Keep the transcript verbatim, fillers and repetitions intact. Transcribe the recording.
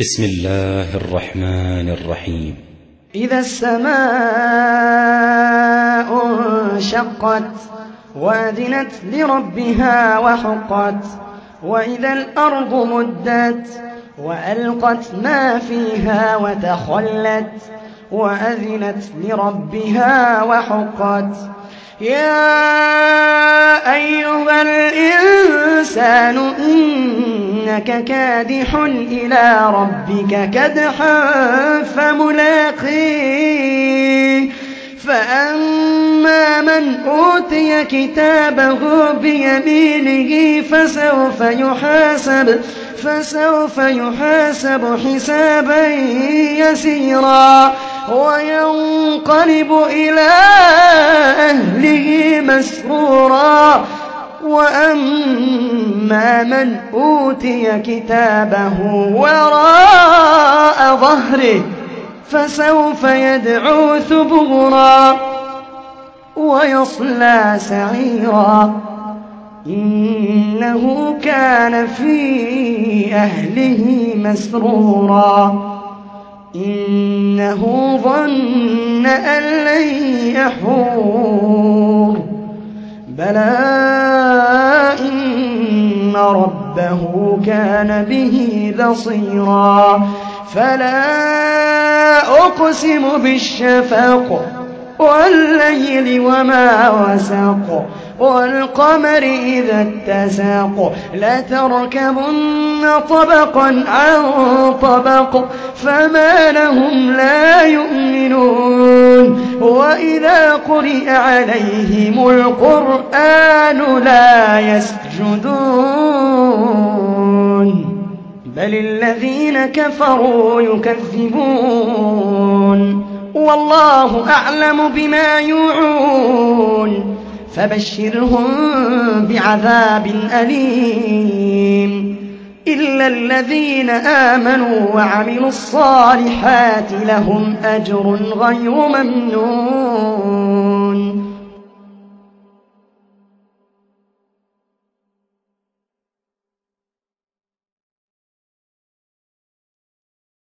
بسم الله الرحمن الرحيم. إذا السماء انشقت وأذنت لربها وحقت وإذا الأرض مدت وألقت ما فيها وتخلت وأذنت لربها وحقت. يا أيها الإنسان إنك كادح إلى ربك كدحا فملاقيه. فأما من أوتي كتابه بيمينه فسوف يحاسب فسوف يحاسب حسابا يسيرا وينقلب إلى أهله مسرورا. وأما من أوتي كتابه وراء ظهره فسوف يدعو ثبورا ويصلى سعيرا إنه كان في أهله مسرورا إنه ظن أن لن يحور بلى إن ربه كان به بصيرا. فلا أقسم بالشفق والليل وما وسق والقمر إذا اتسق لتركبن طبقا عن طبق فما لهم لا يؤمنون. وإذا قرئ عليهم القرآن لا يسجدون بل الذين كفروا يكذبون والله أعلم بما يوعون فبشرهم بعذاب أليم إلا الذين آمنوا وعملوا الصالحات لهم أجر غير ممنون.